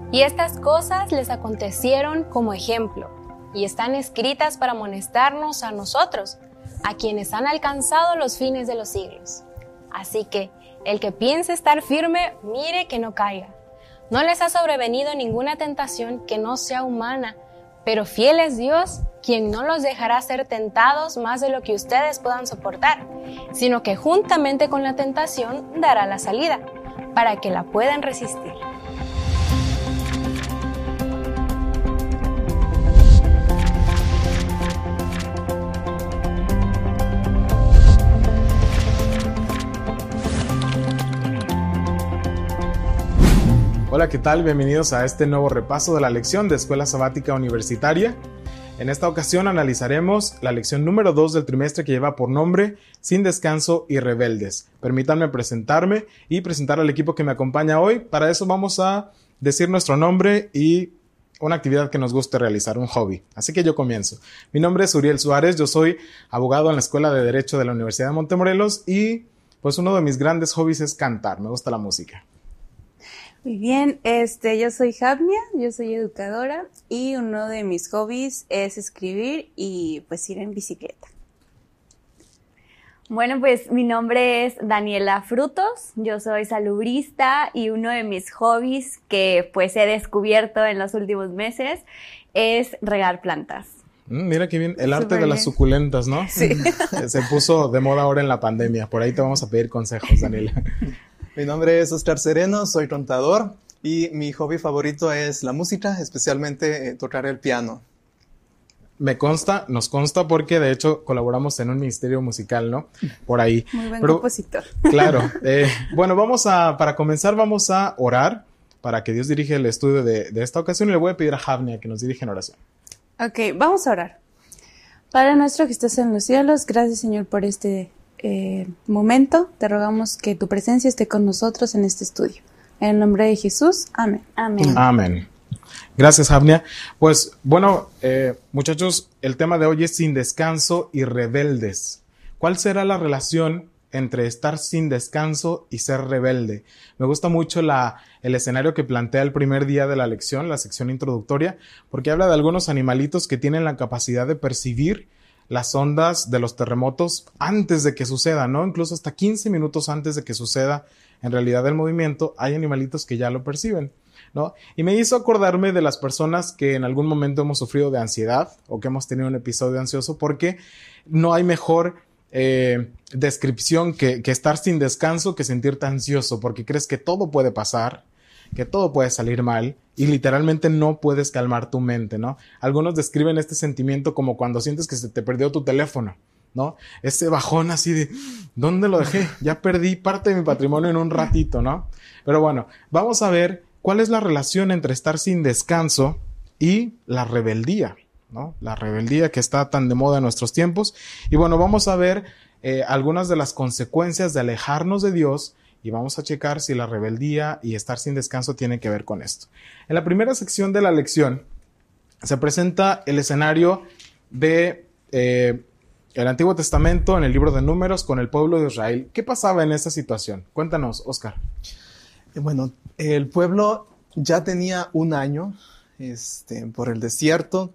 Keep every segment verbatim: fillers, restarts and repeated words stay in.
Y estas cosas les acontecieron como ejemplo, y están escritas para amonestarnos a nosotros, a quienes han alcanzado los fines de los siglos. Así que, el que piense estar firme, mire que no caiga. No les ha sobrevenido ninguna tentación que no sea humana, pero fiel es Dios, quien no los dejará ser tentados más de lo que ustedes puedan soportar, sino que juntamente con la tentación dará la salida, para que la puedan resistir. Hola, ¿qué tal? Bienvenidos a este nuevo repaso de la lección de Escuela Sabática Universitaria. En esta ocasión analizaremos la lección número dos del trimestre que lleva por nombre Sin Descanso y Rebeldes. Permítanme presentarme y presentar al equipo que me acompaña hoy. Para eso vamos a decir nuestro nombre y una actividad que nos guste realizar, un hobby. Así que yo comienzo. Mi nombre es Uriel Suárez, yo soy abogado en la Escuela de Derecho de la Universidad de Montemorelos y pues uno de mis grandes hobbies es cantar, me gusta la música. Muy bien, este, yo soy Javnia, yo soy educadora y uno de mis hobbies es escribir y pues ir en bicicleta. Bueno, pues mi nombre es Daniela Frutos, yo soy salubrista y uno de mis hobbies que pues he descubierto en los últimos meses es regar plantas. Mm, mira qué bien, el arte Súper de bien. las suculentas, ¿no? Sí. Se puso de moda ahora en la pandemia, por ahí te vamos a pedir consejos, Daniela. Mi nombre es Oscar Sereno, soy contador y mi hobby favorito es la música, especialmente eh, tocar el piano. Me consta, nos consta porque de hecho colaboramos en un ministerio musical, ¿no? Por ahí. Muy buen Pero, compositor. Claro. Eh, bueno, vamos a, para comenzar vamos a orar para que Dios dirija el estudio de, de esta ocasión y le voy a pedir a Javnia que nos dirija en oración. Ok, vamos a orar. Padre nuestro que estás en los cielos, gracias Señor por este eh, momento. Te rogamos que tu presencia esté con nosotros en este estudio. En el nombre de Jesús, amén. Amén. Amén. Gracias, Javnia. Pues bueno, eh, muchachos, el tema de hoy es sin descanso y rebeldes. ¿Cuál será la relación entre estar sin descanso y ser rebelde? Me gusta mucho la, el escenario que plantea el primer día de la lección, la sección introductoria, porque habla de algunos animalitos que tienen la capacidad de percibir las ondas de los terremotos antes de que suceda, ¿no? Incluso hasta quince minutos antes de que suceda en realidad el movimiento, hay animalitos que ya lo perciben, ¿no? Y me hizo acordarme de las personas que en algún momento hemos sufrido de ansiedad o que hemos tenido un episodio ansioso, porque no hay mejor eh, descripción que, que estar sin descanso que sentirte ansioso, porque crees que todo puede pasar, que todo puede salir mal y literalmente no puedes calmar tu mente, ¿no? Algunos describen este sentimiento como cuando sientes que se te perdió tu teléfono, ¿no? Ese bajón así de, ¿dónde lo dejé? Ya perdí parte de mi patrimonio en un ratito, ¿no? Pero bueno, vamos a ver cuál es la relación entre estar sin descanso y la rebeldía, ¿no? La rebeldía que está tan de moda en nuestros tiempos. Y bueno, vamos a ver eh, algunas de las consecuencias de alejarnos de Dios y vamos a checar si la rebeldía y estar sin descanso tienen que ver con esto. En la primera sección de la lección se presenta el escenario de eh, el Antiguo Testamento en el libro de Números con el pueblo de Israel. ¿Qué pasaba en esta situación? Cuéntanos, Oscar. Bueno, el pueblo ya tenía un año este, por el desierto.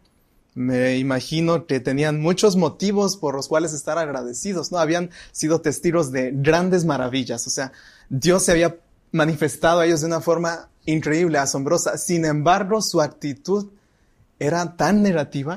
Me imagino que tenían muchos motivos por los cuales estar agradecidos, ¿no? Habían sido testigos de grandes maravillas, o sea, Dios se había manifestado a ellos de una forma increíble, asombrosa. Sin embargo, su actitud era tan negativa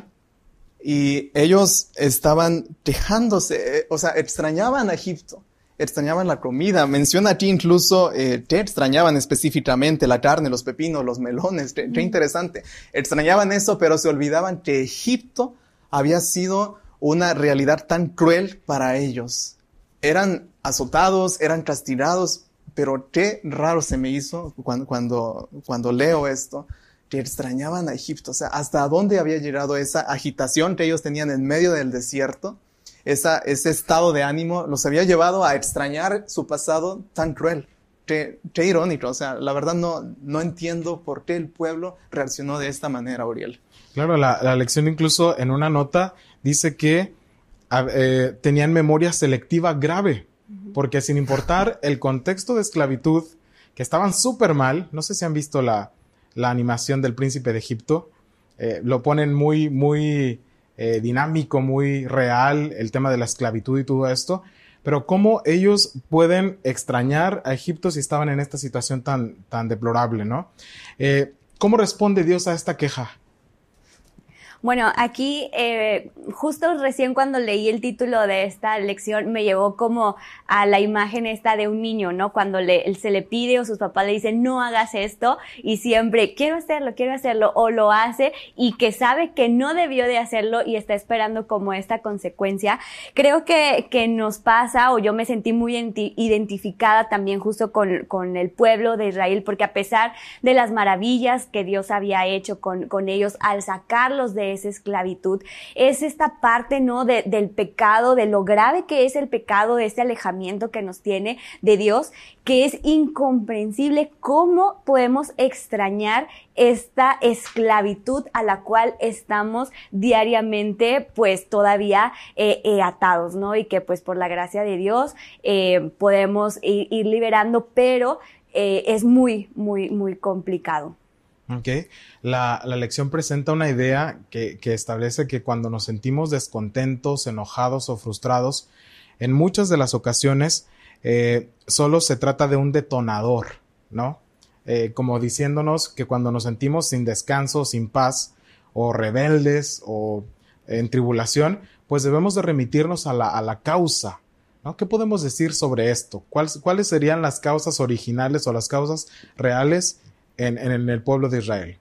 y ellos estaban quejándose, o sea, extrañaban a Egipto, extrañaban la comida. Menciona aquí incluso eh, que extrañaban específicamente la carne, los pepinos, los melones. Qué, qué interesante. Extrañaban eso, pero se olvidaban que Egipto había sido una realidad tan cruel para ellos. Eran azotados, eran castigados, pero qué raro se me hizo cuando, cuando, cuando leo esto, que extrañaban a Egipto. O sea, hasta dónde había llegado esa agitación que ellos tenían en medio del desierto. Esa, ese estado de ánimo los había llevado a extrañar su pasado tan cruel. Qué, qué irónico, o sea, la verdad no, no entiendo por qué el pueblo reaccionó de esta manera, Uriel. Claro, la, la lección incluso en una nota dice que eh, tenían memoria selectiva grave, porque sin importar el contexto de esclavitud, que estaban súper mal, no sé si han visto la, la animación del Príncipe de Egipto. Eh, lo ponen muy, muy eh, dinámico, muy real, el tema de la esclavitud y todo esto. Pero ¿cómo ellos pueden extrañar a Egipto si estaban en esta situación tan, tan deplorable, ¿no? Eh, ¿Cómo responde Dios a esta queja? Bueno, aquí eh, justo recién cuando leí el título de esta lección me llevó como a la imagen esta de un niño, ¿no? Cuando le, se le pide o sus papás le dicen no hagas esto y siempre quiero hacerlo, quiero hacerlo o lo hace y que sabe que no debió de hacerlo y está esperando como esta consecuencia. Creo que, que nos pasa o yo me sentí muy identificada también justo con, con el pueblo de Israel porque a pesar de las maravillas que Dios había hecho con, con ellos al sacarlos de esa esclavitud, es esta parte, ¿no? De, del pecado, de lo grave que es el pecado, de este alejamiento que nos tiene de Dios, que es incomprensible cómo podemos extrañar esta esclavitud a la cual estamos diariamente, pues todavía eh, eh, atados, ¿no? Y que pues por la gracia de Dios eh, podemos ir, ir liberando, pero eh, es muy, muy, muy complicado. Okay. La, la lección presenta una idea que, que establece que cuando nos sentimos descontentos, enojados o frustrados, en muchas de las ocasiones eh, solo se trata de un detonador, ¿no? Eh, como diciéndonos que cuando nos sentimos sin descanso, sin paz, o rebeldes, o en tribulación, pues debemos de remitirnos a la, a la causa, ¿no? ¿Qué podemos decir sobre esto? ¿Cuáles, cuáles serían las causas originales o las causas reales En, en el pueblo de Israel?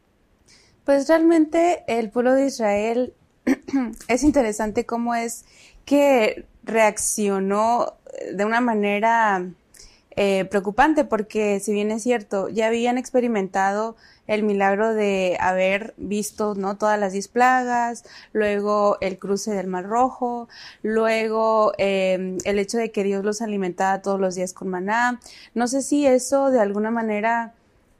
Pues realmente el pueblo de Israel es interesante cómo es que reaccionó de una manera eh, preocupante, porque si bien es cierto, ya habían experimentado el milagro de haber visto, ¿no? Todas las diez plagas, luego el cruce del Mar Rojo, luego eh, el hecho de que Dios los alimentaba todos los días con maná. No sé si eso de alguna manera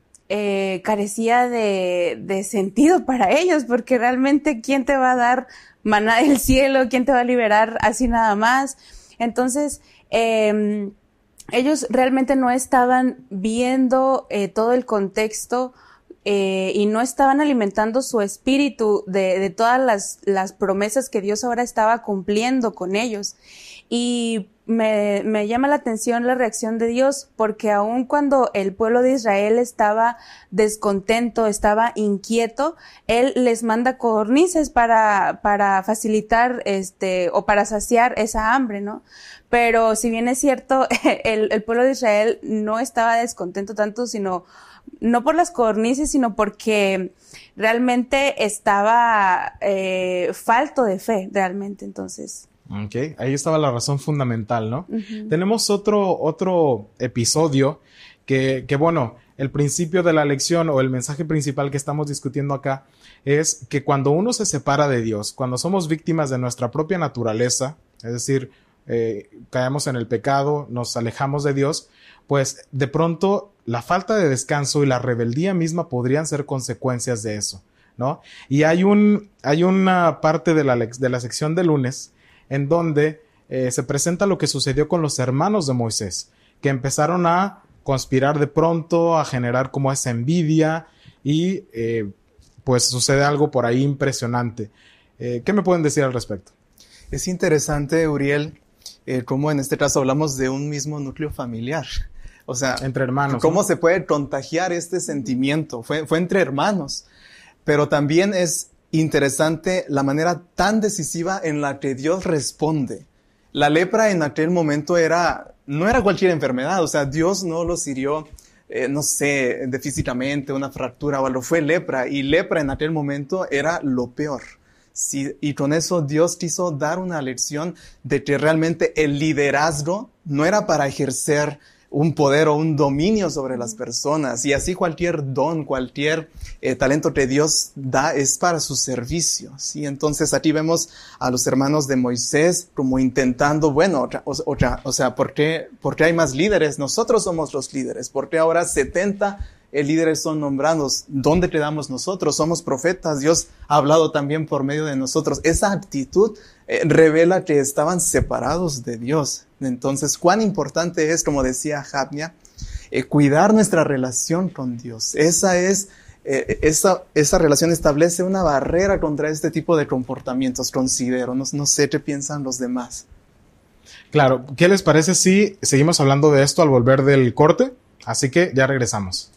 Eh, carecía de, de sentido para ellos, porque realmente ¿quién te va a dar maná del cielo? ¿Quién te va a liberar así nada más? Entonces, eh, ellos realmente no estaban viendo eh, todo el contexto eh, y no estaban alimentando su espíritu de, de todas las, las promesas que Dios ahora estaba cumpliendo con ellos. Y me, me llama la atención la reacción de Dios, porque aun cuando el pueblo de Israel estaba descontento, estaba inquieto, Él les manda codornices para, para facilitar este, o para saciar esa hambre, ¿no? Pero si bien es cierto, el, el pueblo de Israel no estaba descontento tanto, sino, no por las codornices, sino porque realmente estaba eh, falto de fe, realmente, entonces. Ok, ahí estaba la razón fundamental, ¿no? Uh-huh. Tenemos otro, otro episodio que, que, bueno, el principio de la lección o el mensaje principal que estamos discutiendo acá es que cuando uno se separa de Dios, cuando somos víctimas de nuestra propia naturaleza, es decir, eh, caemos en el pecado, nos alejamos de Dios, pues de pronto la falta de descanso y la rebeldía misma podrían ser consecuencias de eso, ¿no? Y hay un, hay una parte de la, de la sección de lunes en donde eh, se presenta lo que sucedió con los hermanos de Moisés, que empezaron a conspirar de pronto, a generar como esa envidia y eh, pues sucede algo por ahí impresionante. Eh, ¿Qué me pueden decir al respecto? Es interesante, Uriel, eh, cómo en este caso hablamos de un mismo núcleo familiar. O sea, entre hermanos, ¿cómo ¿no? se puede contagiar este sentimiento? Fue, fue entre hermanos, pero también es interesante la manera tan decisiva en la que Dios responde. La lepra en aquel momento era, no era cualquier enfermedad, o sea, Dios no los hirió, eh, no sé, de físicamente, una fractura o algo, fue lepra, y lepra en aquel momento era lo peor. Sí, y con eso Dios quiso dar una lección de que realmente el liderazgo no era para ejercer un poder o un dominio sobre las personas, y así cualquier don, cualquier eh, talento que Dios da es para su servicio, ¿sí? Entonces aquí vemos a los hermanos de Moisés como intentando, bueno, o, o, o sea, ¿por qué, ¿por qué hay más líderes? Nosotros somos los líderes. ¿Por qué ahora setenta eh, líderes son nombrados? ¿Dónde quedamos nosotros? Somos profetas, Dios ha hablado también por medio de nosotros. Esa actitud eh, revela que estaban separados de Dios. Entonces, cuán importante es, como decía Havnia, eh, cuidar nuestra relación con Dios. Esa es, eh, esa, esa relación establece una barrera contra este tipo de comportamientos, considero. No, no sé qué piensan los demás. Claro, ¿qué les parece si seguimos hablando de esto al volver del corte? Así que ya regresamos.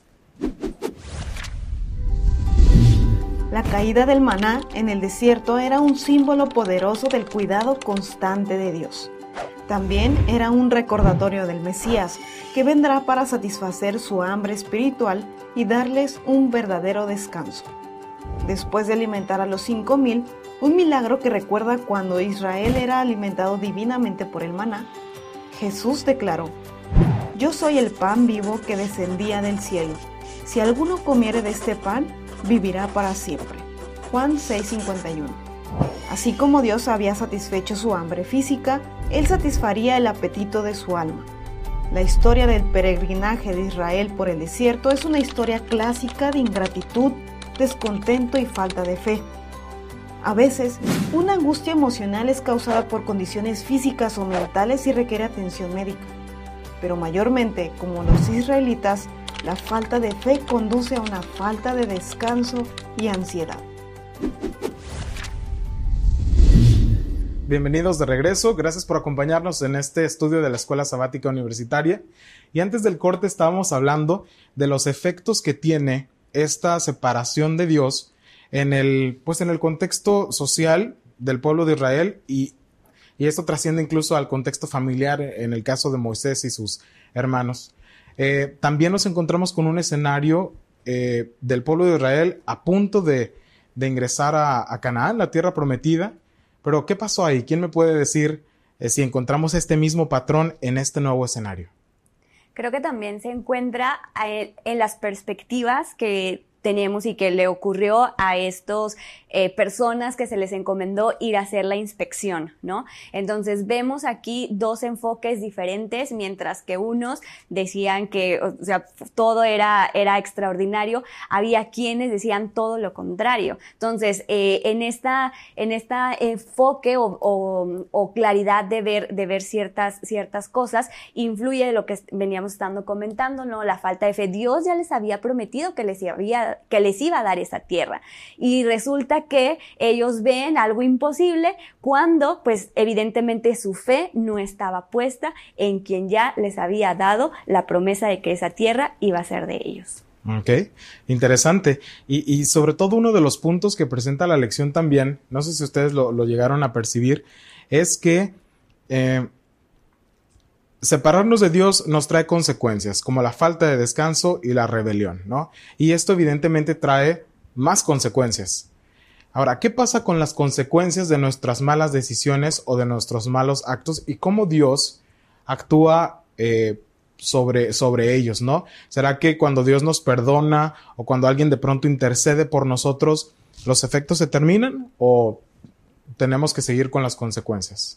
La caída del maná en el desierto era un símbolo poderoso del cuidado constante de Dios. También era un recordatorio del Mesías, que vendrá para satisfacer su hambre espiritual y darles un verdadero descanso. Después de alimentar a los cinco mil, un milagro que recuerda cuando Israel era alimentado divinamente por el maná, Jesús declaró: «Yo soy el pan vivo que descendía del cielo. Si alguno comiere de este pan, vivirá para siempre». Juan seis cincuenta y uno. Así como Dios había satisfecho su hambre física, Él satisfaría el apetito de su alma. La historia del peregrinaje de Israel por el desierto es una historia clásica de ingratitud, descontento y falta de fe. A veces, una angustia emocional es causada por condiciones físicas o mentales y requiere atención médica. Pero mayormente, como los israelitas, la falta de fe conduce a una falta de descanso y ansiedad. Bienvenidos de regreso, gracias por acompañarnos en este estudio de la Escuela Sabática Universitaria. Y antes del corte estábamos hablando de los efectos que tiene esta separación de Dios en el, pues en el contexto social del pueblo de Israel y, y esto trasciende incluso al contexto familiar en el caso de Moisés y sus hermanos. Eh, también nos encontramos con un escenario eh, del pueblo de Israel a punto de, de ingresar a, a Canaán, la tierra prometida. Pero ¿qué pasó ahí? ¿Quién me puede decir eh, si encontramos este mismo patrón en este nuevo escenario? Creo que también se encuentra en las perspectivas que tenemos y que le ocurrió a estos eh, personas que se les encomendó ir a hacer la inspección, ¿no? Entonces vemos aquí dos enfoques diferentes, mientras que unos decían que, o sea, todo era, era extraordinario, había quienes decían todo lo contrario. Entonces, eh, en esta, en esta enfoque o, o, o claridad de ver, de ver ciertas, ciertas cosas, influye de lo que veníamos estando comentando, ¿no? La falta de fe. Dios ya les había prometido que les había que les iba a dar esa tierra. Y resulta que ellos ven algo imposible cuando, pues, evidentemente su fe no estaba puesta en quien ya les había dado la promesa de que esa tierra iba a ser de ellos. Ok, interesante. Y, y sobre todo uno de los puntos que presenta la lección también, no sé si ustedes lo, lo llegaron a percibir, es que eh, separarnos de Dios nos trae consecuencias, como la falta de descanso y la rebelión, ¿no? Y esto evidentemente trae más consecuencias. Ahora, ¿qué pasa con las consecuencias de nuestras malas decisiones o de nuestros malos actos y cómo Dios actúa eh, sobre, sobre ellos, ¿no? ¿Será que cuando Dios nos perdona o cuando alguien de pronto intercede por nosotros, los efectos se terminan o tenemos que seguir con las consecuencias?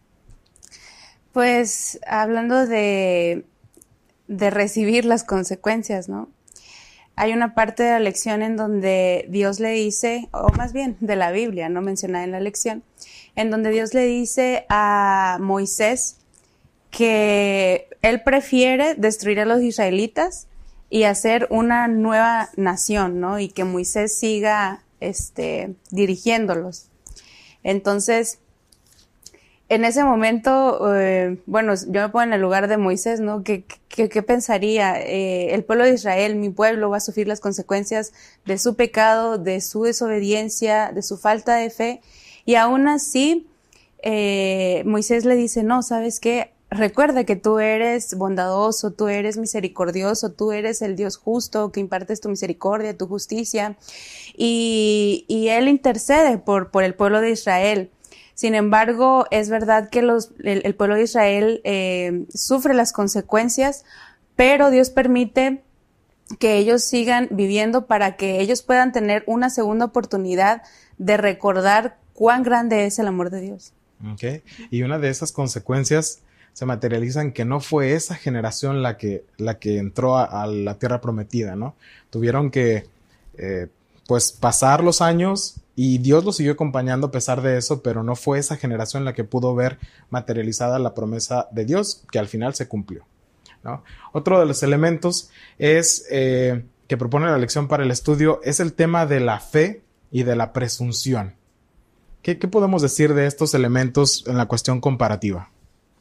Pues hablando de, de recibir las consecuencias, ¿no? Hay una parte de la lección en donde Dios le dice, o más bien de la Biblia, no mencionada en la lección, en donde Dios le dice a Moisés que él prefiere destruir a los israelitas y hacer una nueva nación, ¿no? Y que Moisés siga este, dirigiéndolos. Entonces, en ese momento, eh, bueno, yo me pongo en el lugar de Moisés, ¿no? ¿Qué, qué, qué pensaría? Eh, el pueblo de Israel, mi pueblo, va a sufrir las consecuencias de su pecado, de su desobediencia, de su falta de fe. Y aún así, eh, Moisés le dice, no, ¿sabes qué? Recuerda que tú eres bondadoso, tú eres misericordioso, tú eres el Dios justo que impartes tu misericordia, tu justicia. Y, y él intercede por, por el pueblo de Israel. Sin embargo, es verdad que los, el, el pueblo de Israel eh, sufre las consecuencias, pero Dios permite que ellos sigan viviendo para que ellos puedan tener una segunda oportunidad de recordar cuán grande es el amor de Dios. Okay. Y una de esas consecuencias se materializa en que no fue esa generación la que, la que entró a, a la tierra prometida, ¿no? Tuvieron que eh, pues pasar los años y Dios los siguió acompañando a pesar de eso, pero no fue esa generación la que pudo ver materializada la promesa de Dios, que al final se cumplió. ¿no? Otro de los elementos es, eh, que propone la lección para el estudio es el tema de la fe y de la presunción. ¿Qué, qué podemos decir de estos elementos en la cuestión comparativa?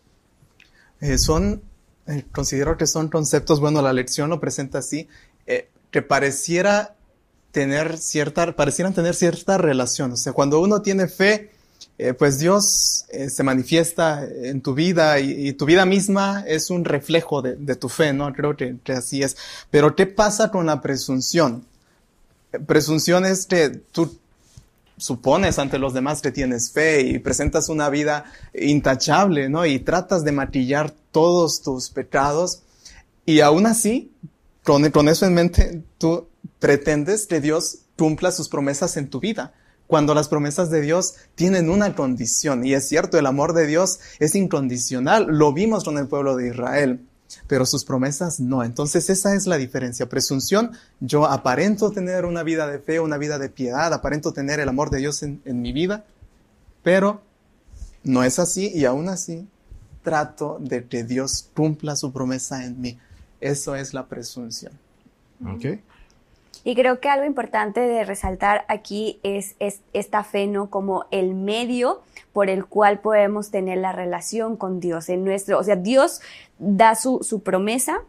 Eh, son, eh, considero que son conceptos, bueno, la lección lo presenta así, eh, que pareciera tener cierta, parecieran tener cierta relación. O sea, cuando uno tiene fe, eh, pues Dios eh, se manifiesta en tu vida y, y tu vida misma es un reflejo de, de tu fe, ¿no? Creo que, que así es. Pero ¿qué pasa con la presunción? Eh, presunción es que tú supones ante los demás que tienes fe y presentas una vida intachable, ¿no? Y tratas de maquillar todos tus pecados y aún así, con, con eso en mente, tú pretendes que Dios cumpla sus promesas en tu vida, cuando las promesas de Dios tienen una condición. Y es cierto, el amor de Dios es incondicional, lo vimos con el pueblo de Israel, pero sus promesas no. Entonces esa es la diferencia. Presunción, yo aparento tener una vida de fe, una vida de piedad, aparento tener el amor de Dios en, en mi vida, pero no es así y aún así trato de que Dios cumpla su promesa en mí. Eso es la presunción. Okay. Y creo que algo importante de resaltar aquí es, es esta fe, ¿no? Como el medio por el cual podemos tener la relación con Dios en nuestro, o sea, Dios da su, su promesa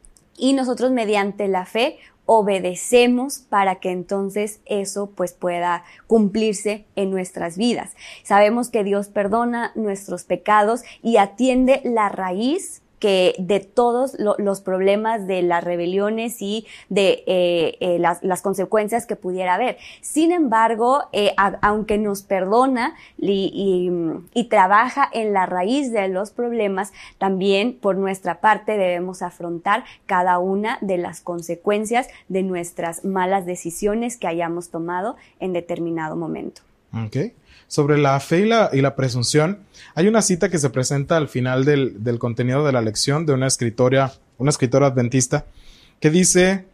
y nosotros mediante la fe obedecemos para que entonces eso pues pueda cumplirse en nuestras vidas. Sabemos que Dios perdona nuestros pecados y atiende la raíz que de todos lo, los problemas de las rebeliones y de eh, eh, las, las consecuencias que pudiera haber. Sin embargo, eh, a, aunque nos perdona y, y, y trabaja en la raíz de los problemas, también por nuestra parte debemos afrontar cada una de las consecuencias de nuestras malas decisiones que hayamos tomado en determinado momento. Okay. Sobre la fe y la, y la presunción, hay una cita que se presenta al final del, del contenido de la lección de una escritora, una escritora adventista que dice: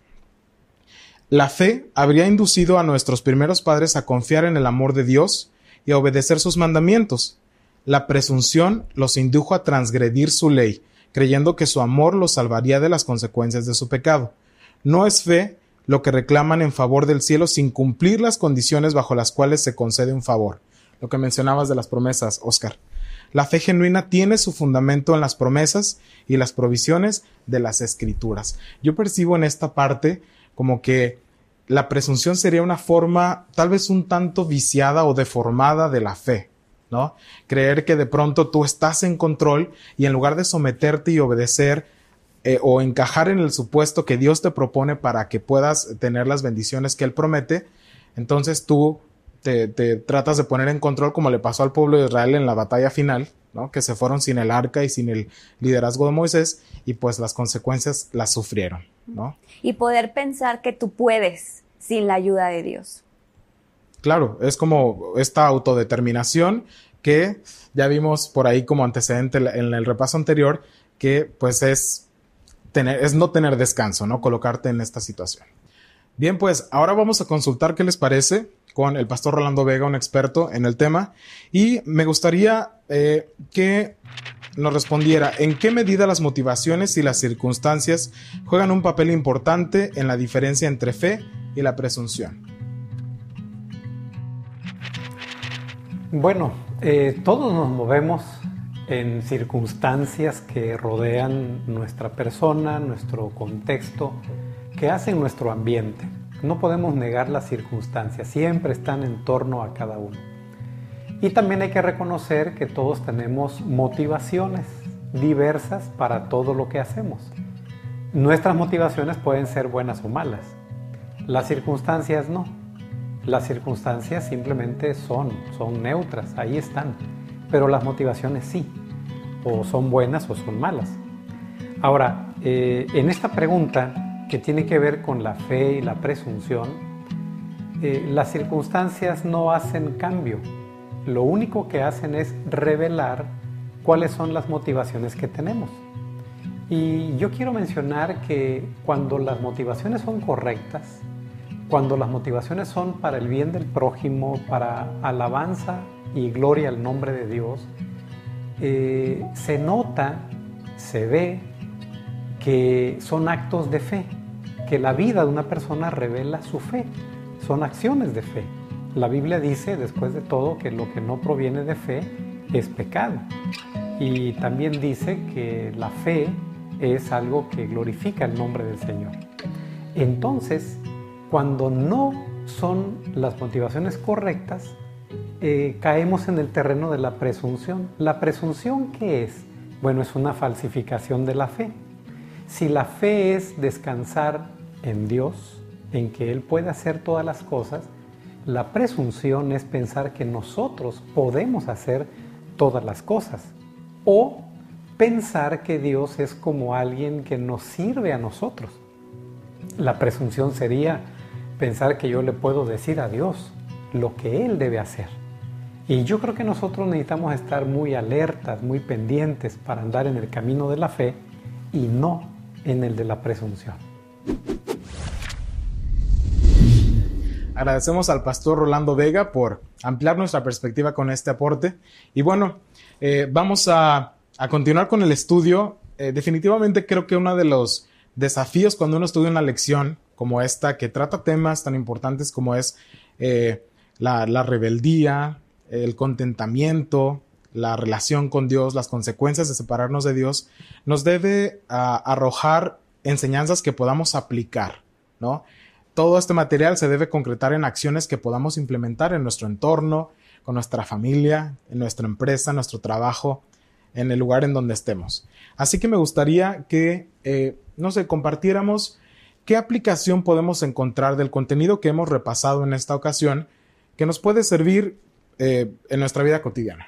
la fe habría inducido a nuestros primeros padres a confiar en el amor de Dios y a obedecer sus mandamientos. La presunción los indujo a transgredir su ley, creyendo que su amor los salvaría de las consecuencias de su pecado. No es fe lo que reclaman en favor del cielo sin cumplir las condiciones bajo las cuales se concede un favor. Lo que mencionabas de las promesas, Oscar. La fe genuina tiene su fundamento en las promesas y las provisiones de las Escrituras. Yo percibo en esta parte como que la presunción sería una forma tal vez un tanto viciada o deformada de la fe, ¿no? Creer que de pronto tú estás en control y en lugar de someterte y obedecer eh, o encajar en el supuesto que Dios te propone para que puedas tener las bendiciones que Él promete, entonces tú Te, te tratas de poner en control, como le pasó al pueblo de Israel en la batalla final, ¿no? Que se fueron sin el arca y sin el liderazgo de Moisés y pues las consecuencias las sufrieron, ¿no? Y poder pensar que tú puedes sin la ayuda de Dios. Claro, es como esta autodeterminación que ya vimos por ahí como antecedente en el repaso anterior, que pues es, tener, es no tener descanso, ¿no? Colocarte en esta situación. Bien, pues ahora vamos a consultar qué les parece con el pastor Rolando Vega, un experto en el tema, y me gustaría eh, que nos respondiera en qué medida las motivaciones y las circunstancias juegan un papel importante en la diferencia entre fe y la presunción. Bueno, eh, todos nos movemos en circunstancias que rodean nuestra persona, nuestro contexto, que hacen nuestro ambiente. No podemos negar las circunstancias, siempre están en torno a cada uno. Y también hay que reconocer que todos tenemos motivaciones diversas para todo lo que hacemos. Nuestras motivaciones pueden ser buenas o malas. Las circunstancias no. Las circunstancias simplemente son, son neutras, ahí están. Pero las motivaciones sí, o son buenas o son malas. Ahora, eh, en esta pregunta, que tiene que ver con la fe y la presunción, eh, las circunstancias no hacen cambio. Lo único que hacen es revelar cuáles son las motivaciones que tenemos. Y yo quiero mencionar que cuando las motivaciones son correctas, cuando las motivaciones son para el bien del prójimo, para alabanza y gloria al nombre de Dios, eh, se nota, se ve que son actos de fe, que la vida de una persona revela su fe, son acciones de fe. La Biblia dice, después de todo, que lo que no proviene de fe es pecado. Y también dice que la fe es algo que glorifica el nombre del Señor. Entonces, cuando no son las motivaciones correctas, eh, caemos en el terreno de la presunción. ¿La presunción qué es? Bueno, es una falsificación de la fe. Si la fe es descansar en Dios, en que Él puede hacer todas las cosas, la presunción es pensar que nosotros podemos hacer todas las cosas, o pensar que Dios es como alguien que nos sirve a nosotros. La presunción sería pensar que yo le puedo decir a Dios lo que Él debe hacer. Y yo creo que nosotros necesitamos estar muy alertas, muy pendientes para andar en el camino de la fe y no en el de la presunción. Agradecemos al pastor Rolando Vega por ampliar nuestra perspectiva con este aporte. Y bueno, eh, vamos a, a continuar con el estudio. Eh, definitivamente creo que uno de los desafíos cuando uno estudia una lección como esta, que trata temas tan importantes como es eh, la, la rebeldía, el contentamiento, la relación con Dios, las consecuencias de separarnos de Dios, nos debe uh, arrojar enseñanzas que podamos aplicar, ¿no? Todo este material se debe concretar en acciones que podamos implementar en nuestro entorno, con nuestra familia, en nuestra empresa, en nuestro trabajo, en el lugar en donde estemos. Así que me gustaría que, eh, no sé, compartiéramos qué aplicación podemos encontrar del contenido que hemos repasado en esta ocasión que nos puede servir eh, en nuestra vida cotidiana.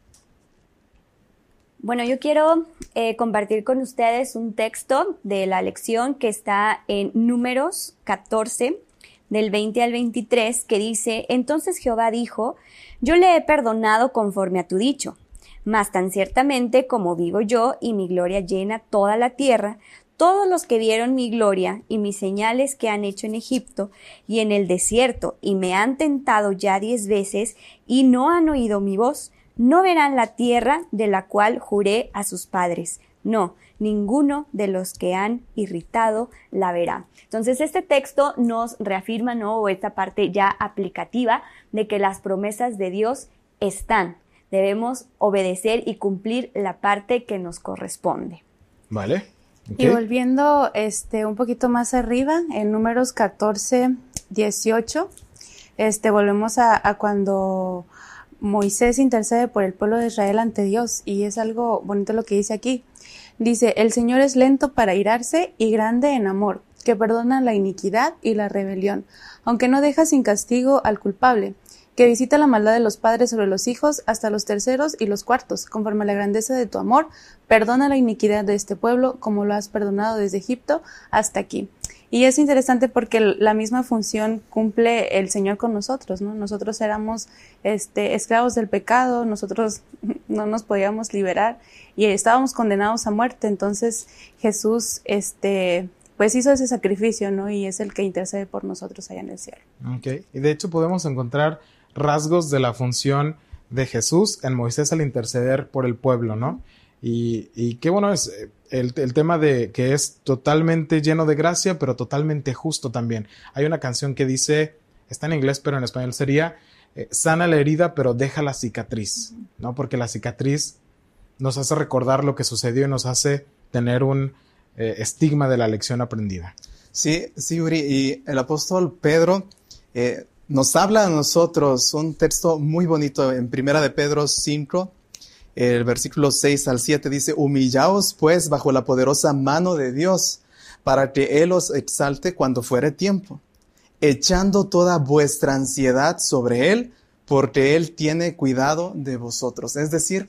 Bueno, yo quiero eh, compartir con ustedes un texto de la lección que está en Números catorce, del veinte al veintitrés, que dice: Entonces Jehová dijo, yo le he perdonado conforme a tu dicho, mas tan ciertamente como vivo yo y mi gloria llena toda la tierra, todos los que vieron mi gloria y mis señales que han hecho en Egipto y en el desierto y me han tentado ya diez veces y no han oído mi voz, no verán la tierra de la cual juré a sus padres. No, ninguno de los que han irritado la verá. Entonces este texto nos reafirma, ¿no?, o esta parte ya aplicativa de que las promesas de Dios están. Debemos obedecer y cumplir la parte que nos corresponde. Vale. Okay. Y volviendo este, un poquito más arriba, en Números catorce, dieciocho, este, volvemos a, a cuando Moisés intercede por el pueblo de Israel ante Dios, y es algo bonito lo que dice aquí. Dice, el Señor es lento para irarse y grande en amor, que perdona la iniquidad y la rebelión, aunque no deja sin castigo al culpable, que visita la maldad de los padres sobre los hijos hasta los terceros y los cuartos, conforme a la grandeza de tu amor, perdona la iniquidad de este pueblo, como lo has perdonado desde Egipto hasta aquí. Y es interesante porque la misma función cumple el Señor con nosotros, ¿no? Nosotros éramos este, esclavos del pecado, nosotros no nos podíamos liberar y estábamos condenados a muerte. Entonces Jesús este, pues hizo ese sacrificio, ¿no? Y es el que intercede por nosotros allá en el cielo. Okay. Y de hecho podemos encontrar rasgos de la función de Jesús en Moisés al interceder por el pueblo, ¿no? Y, y qué bueno es el, el tema de que es totalmente lleno de gracia, pero totalmente justo también. Hay una canción que dice, está en inglés, pero en español sería, eh, sana la herida, pero deja la cicatriz, ¿no? Porque la cicatriz nos hace recordar lo que sucedió y nos hace tener un eh, estigma de la lección aprendida. Sí, sí, Uri, y el apóstol Pedro eh, nos habla a nosotros un texto muy bonito en Primera de Pedro cinco, el versículo seis al siete dice, humillaos pues bajo la poderosa mano de Dios, para que Él os exalte cuando fuere tiempo, echando toda vuestra ansiedad sobre Él, porque Él tiene cuidado de vosotros. Es decir,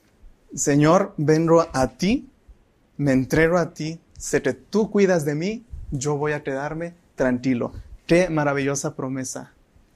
Señor, vengo a ti, me entrego a ti, sé que tú cuidas de mí, yo voy a quedarme tranquilo. Qué maravillosa promesa.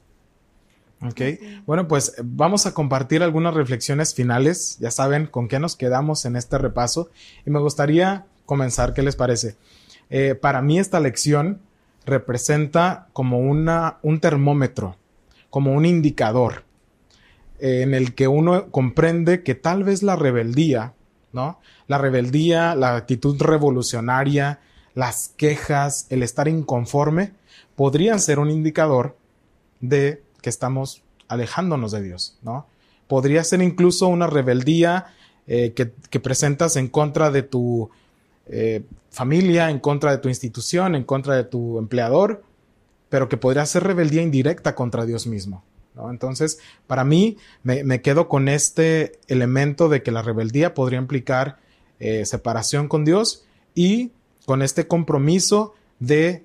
Ok, bueno, pues vamos a compartir algunas reflexiones finales. Ya saben con qué nos quedamos en este repaso y me gustaría comenzar. ¿Qué les parece? Eh, para mí esta lección representa como una, un termómetro, como un indicador eh, en el que uno comprende que tal vez la rebeldía, ¿no? La rebeldía, la actitud revolucionaria, las quejas, el estar inconforme, podrían ser un indicador de que estamos alejándonos de Dios, ¿no? Podría ser incluso una rebeldía eh, que, que presentas en contra de tu eh, familia, en contra de tu institución, en contra de tu empleador, pero que podría ser rebeldía indirecta contra Dios mismo, ¿no? Entonces, para mí, me, me quedo con este elemento de que la rebeldía podría implicar eh, separación con Dios y con este compromiso de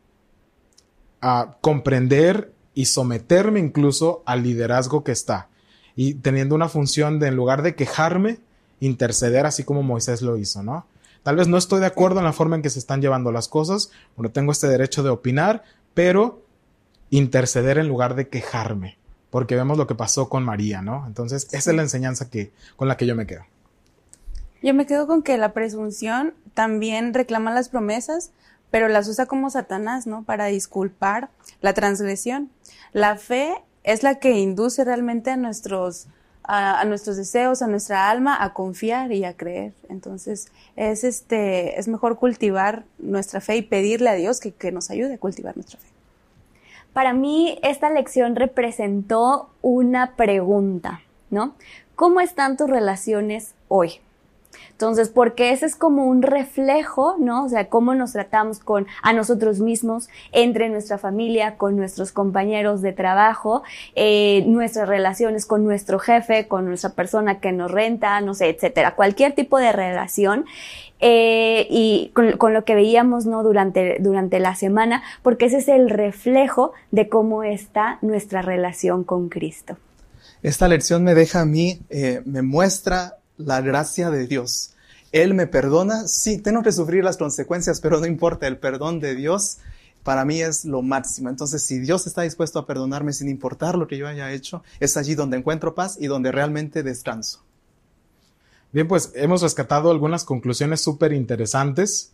uh, comprender y someterme incluso al liderazgo que está. Y teniendo una función de, en lugar de quejarme, interceder así como Moisés lo hizo, ¿no? Tal vez no estoy de acuerdo en la forma en que se están llevando las cosas, bueno, tengo este derecho de opinar, pero interceder en lugar de quejarme, porque vemos lo que pasó con María, ¿no? Entonces, esa es la enseñanza que, con la que yo me quedo. Yo me quedo con que la presunción también reclama las promesas, pero las usa como Satanás, ¿no? Para disculpar la transgresión. La fe es la que induce realmente a nuestros, a, a nuestros deseos, a nuestra alma, a confiar y a creer. Entonces, es este, es mejor cultivar nuestra fe y pedirle a Dios que, que nos ayude a cultivar nuestra fe. Para mí, esta lección representó una pregunta, ¿no? ¿Cómo están tus relaciones hoy? Entonces, porque ese es como un reflejo, ¿no? O sea, cómo nos tratamos con a nosotros mismos, entre nuestra familia, con nuestros compañeros de trabajo, eh, nuestras relaciones con nuestro jefe, con nuestra persona que nos renta, no sé, etcétera. Cualquier tipo de relación. Eh, y con, con lo que veíamos, ¿no? Durante, durante la semana, porque ese es el reflejo de cómo está nuestra relación con Cristo. Esta lección me deja a mí, eh, me muestra la gracia de Dios. Él me perdona, sí, tengo que sufrir las consecuencias, pero no importa, el perdón de Dios para mí es lo máximo. Entonces, si Dios está dispuesto a perdonarme sin importar lo que yo haya hecho, es allí donde encuentro paz y donde realmente descanso. Bien, pues hemos rescatado algunas conclusiones súper interesantes,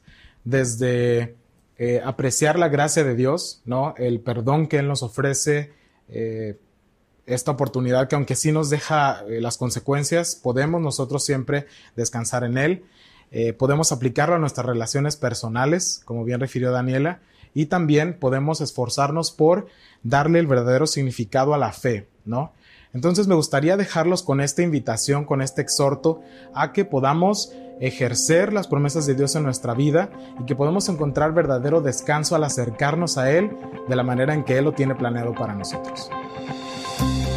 desde eh, apreciar la gracia de Dios, ¿no? El perdón que Él nos ofrece, eh, esta oportunidad que aunque sí nos deja eh, las consecuencias, podemos nosotros siempre descansar en Él. Eh, podemos aplicarlo a nuestras relaciones personales, como bien refirió Daniela, y también podemos esforzarnos por darle el verdadero significado a la fe, ¿no? Entonces me gustaría dejarlos con esta invitación, con este exhorto a que podamos ejercer las promesas de Dios en nuestra vida y que podamos encontrar verdadero descanso al acercarnos a Él de la manera en que Él lo tiene planeado para nosotros.